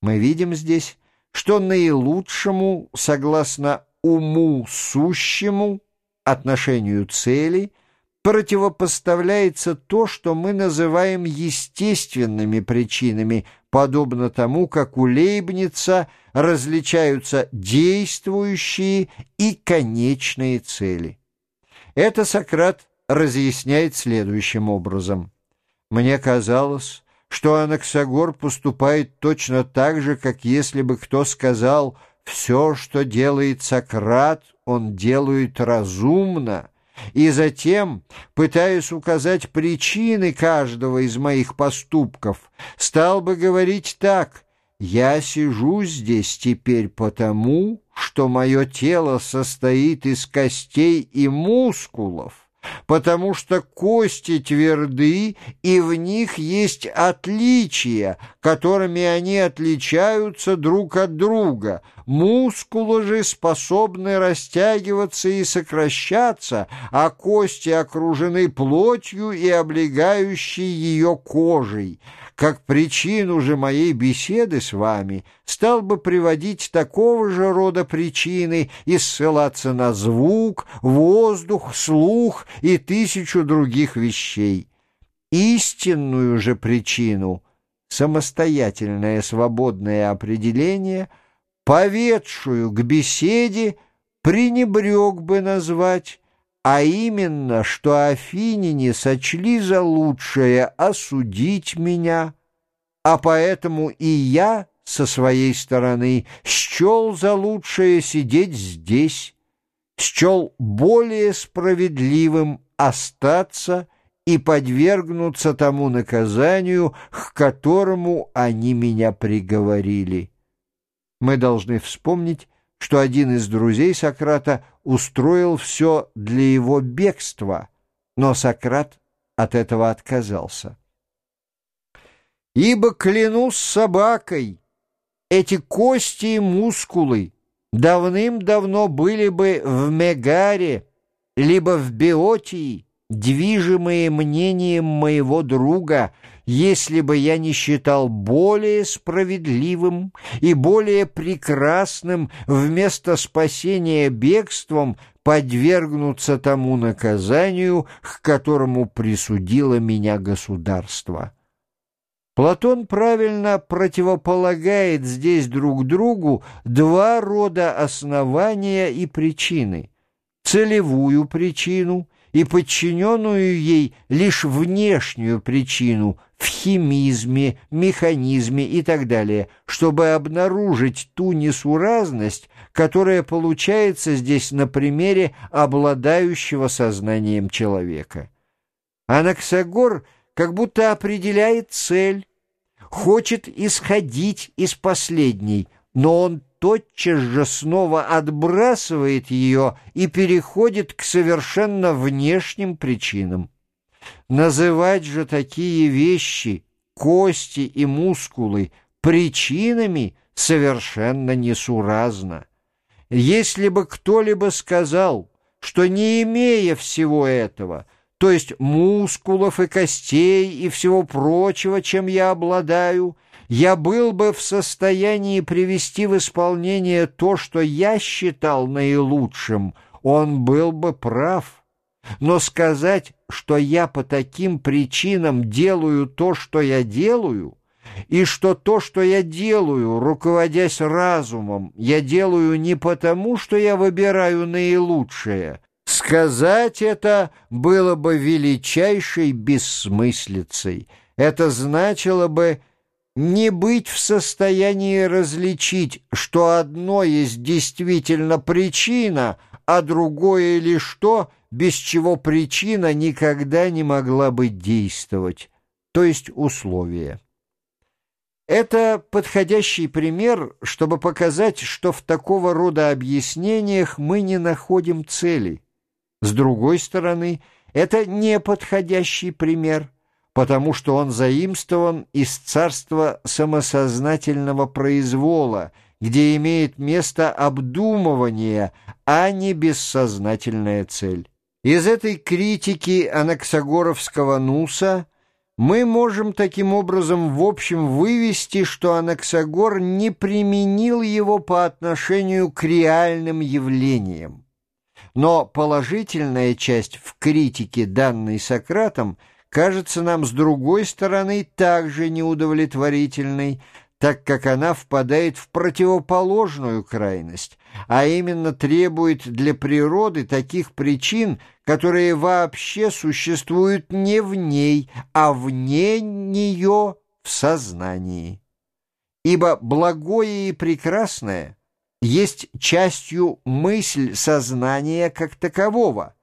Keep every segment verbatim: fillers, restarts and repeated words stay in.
Мы видим здесь, что наилучшему, согласно уму сущему, отношению цели, противопоставляется то, что мы называем естественными причинами, подобно тому, как у Лейбница различаются действующие и конечные цели. Это Сократ разъясняет следующим образом. «Мне казалось, что Анаксагор поступает точно так же, как если бы кто сказал: все, что делает Сократ, он делает разумно, и затем, пытаясь указать причины каждого из моих поступков, стал бы говорить так: я сижу здесь теперь потому, что мое тело состоит из костей и мускулов, потому что кости тверды, и в них есть отличия, которыми они отличаются друг от друга. Мускулы же способны растягиваться и сокращаться, а кости окружены плотью и облегающей ее кожей. Как причину же моей беседы с вами стал бы приводить такого же рода причины и ссылаться на звук, воздух, слух и тысячу других вещей. Истинную же причину, самостоятельное свободное определение, поведшую к беседе, пренебрег бы назвать, а именно, что афиняне сочли за лучшее осудить меня, а поэтому и я со своей стороны счел за лучшее сидеть здесь, счел более справедливым остаться и подвергнуться тому наказанию, к которому они меня приговорили». Мы должны вспомнить, что один из друзей Сократа устроил все для его бегства, но Сократ от этого отказался. «Ибо, клянусь собакой, эти кости и мускулы давным-давно были бы в Мегаре, либо в Беотии, движимые мнением моего друга, если бы я не считал более справедливым и более прекрасным вместо спасения бегством подвергнуться тому наказанию, к которому присудило меня государство». Платон правильно противополагает здесь друг другу два рода основания и причины: целевую причину и подчиненную ей лишь внешнюю причину в химизме, механизме и так далее, чтобы обнаружить ту несуразность, которая получается здесь на примере обладающего сознанием человека. Анаксагор как будто определяет цель, хочет исходить из последней, но он тотчас же снова отбрасывает ее и переходит к совершенно внешним причинам. Называть же такие вещи, кости и мускулы, причинами совершенно несуразно. Если бы кто-либо сказал, что не имея всего этого, то есть мускулов и костей и всего прочего, чем я обладаю, я был бы в состоянии привести в исполнение то, что я считал наилучшим, он был бы прав. Но сказать, что я по таким причинам делаю то, что я делаю, и что то, что я делаю, руководясь разумом, я делаю не потому, что я выбираю наилучшее, сказать это было бы величайшей бессмыслицей. Это значило бы не быть в состоянии различить, что одно есть действительно причина, а другое лишь то, без чего причина никогда не могла бы действовать, то есть условие. Это подходящий пример, чтобы показать, что в такого рода объяснениях мы не находим цели. С другой стороны, это неподходящий пример, потому что он заимствован из царства самосознательного произвола, где имеет место обдумывание, а не бессознательная цель. Из этой критики анаксагоровского нуса Мы можем таким образом в общем вывести, что Анаксагор не применил его по отношению к реальным явлениям. Но положительная часть в критике, данной Сократом, кажется нам с другой стороны также неудовлетворительной, так как она впадает в противоположную крайность, а именно требует для природы таких причин, которые вообще существуют не в ней, а вне нее в сознании. Ибо благое и прекрасное есть частью мысль сознания как такового,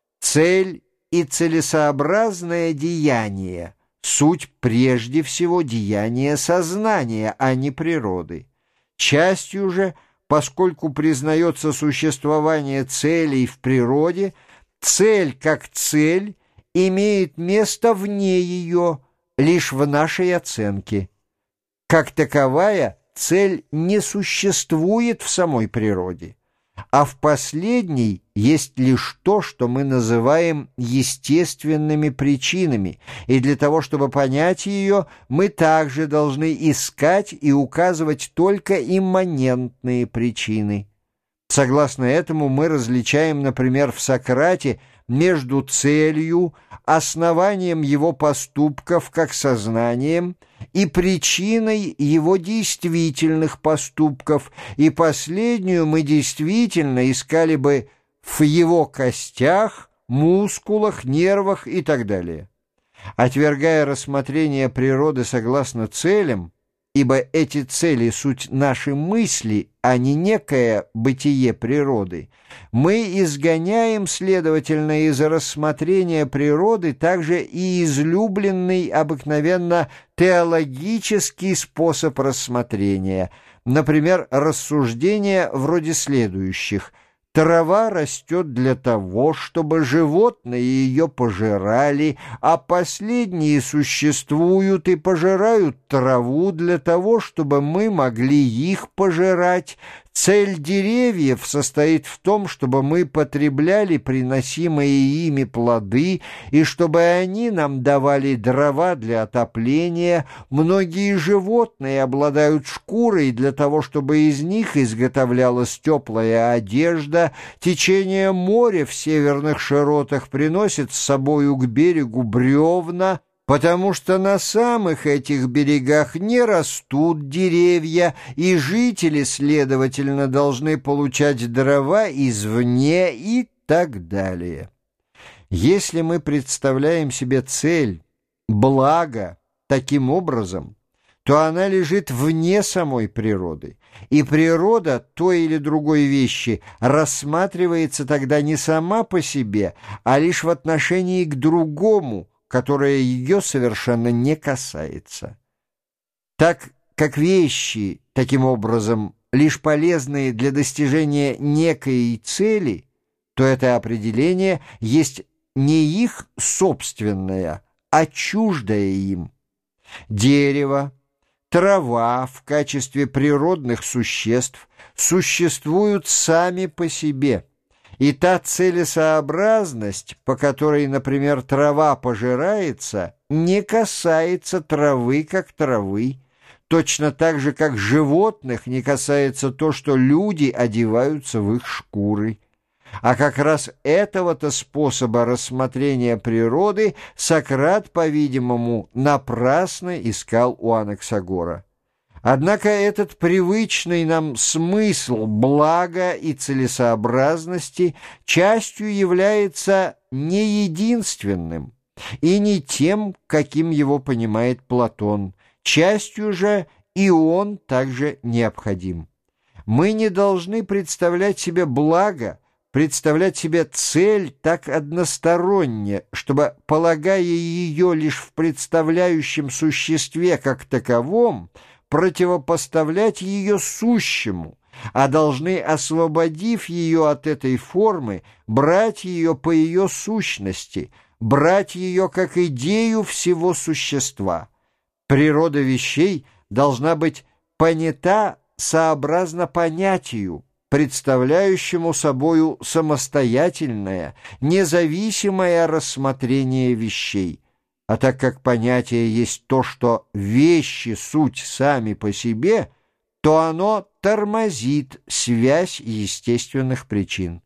цель и целесообразное деяние, суть прежде всего деяния сознания, а не природы. Частью же, поскольку признается существование целей в природе, цель как цель имеет место вне ее, лишь в нашей оценке. Как таковая цель не существует в самой природе, а в последней есть лишь то, что мы называем естественными причинами, и для того, чтобы понять ее, мы также должны искать и указывать только имманентные причины. Согласно этому мы различаем, например, в Сократе между целью, основанием его поступков как сознанием и причиной его действительных поступков, и последнюю мы действительно искали бы в его костях, мускулах, нервах и так далее. Отвергая рассмотрение природы согласно целям, ибо эти цели — суть наши мысли, а не некое бытие природы, мы изгоняем, следовательно, из рассмотрения природы также и излюбленный обыкновенно теологический способ рассмотрения, например, рассуждения вроде следующих: трава растет для того, чтобы животные ее пожирали, а последние существуют и пожирают траву для того, чтобы мы могли их пожирать. Цель деревьев состоит в том, чтобы мы потребляли приносимые ими плоды, и чтобы они нам давали дрова для отопления. Многие животные обладают шкурой для того, чтобы из них изготовлялась теплая одежда. Течение моря в северных широтах приносит с собою к берегу бревна, потому что на самых этих берегах не растут деревья, и жители, следовательно, должны получать дрова извне и так далее. Если мы представляем себе цель, благо, таким образом, то она лежит вне самой природы, и природа той или другой вещи рассматривается тогда не сама по себе, а лишь в отношении к другому, которое ее совершенно не касается. Так как вещи, таким образом, лишь полезные для достижения некой цели, то это определение есть не их собственное, а чуждое им. Дерево, трава в качестве природных существ существуют сами по себе, и та целесообразность, по которой, например, трава пожирается, не касается травы как травы, точно так же, как животных не касается то, что люди одеваются в их шкуры. А как раз этого-то способа рассмотрения природы Сократ, по-видимому, напрасно искал у Анаксагора. Однако этот привычный нам смысл блага и целесообразности частью является не единственным и не тем, каким его понимает Платон, частью же и он также необходим. Мы не должны представлять себе благо, представлять себе цель так односторонне, чтобы, полагая ее лишь в представляющем существе как таковом, противопоставлять ее сущему, а должны, освободив ее от этой формы, брать ее по ее сущности, брать ее как идею всего существа. Природа вещей должна быть понята сообразно понятию, представляющему собою самостоятельное, независимое рассмотрение вещей. А так как понятие есть то, что вещи суть сами по себе, то оно тормозит связь естественных причин.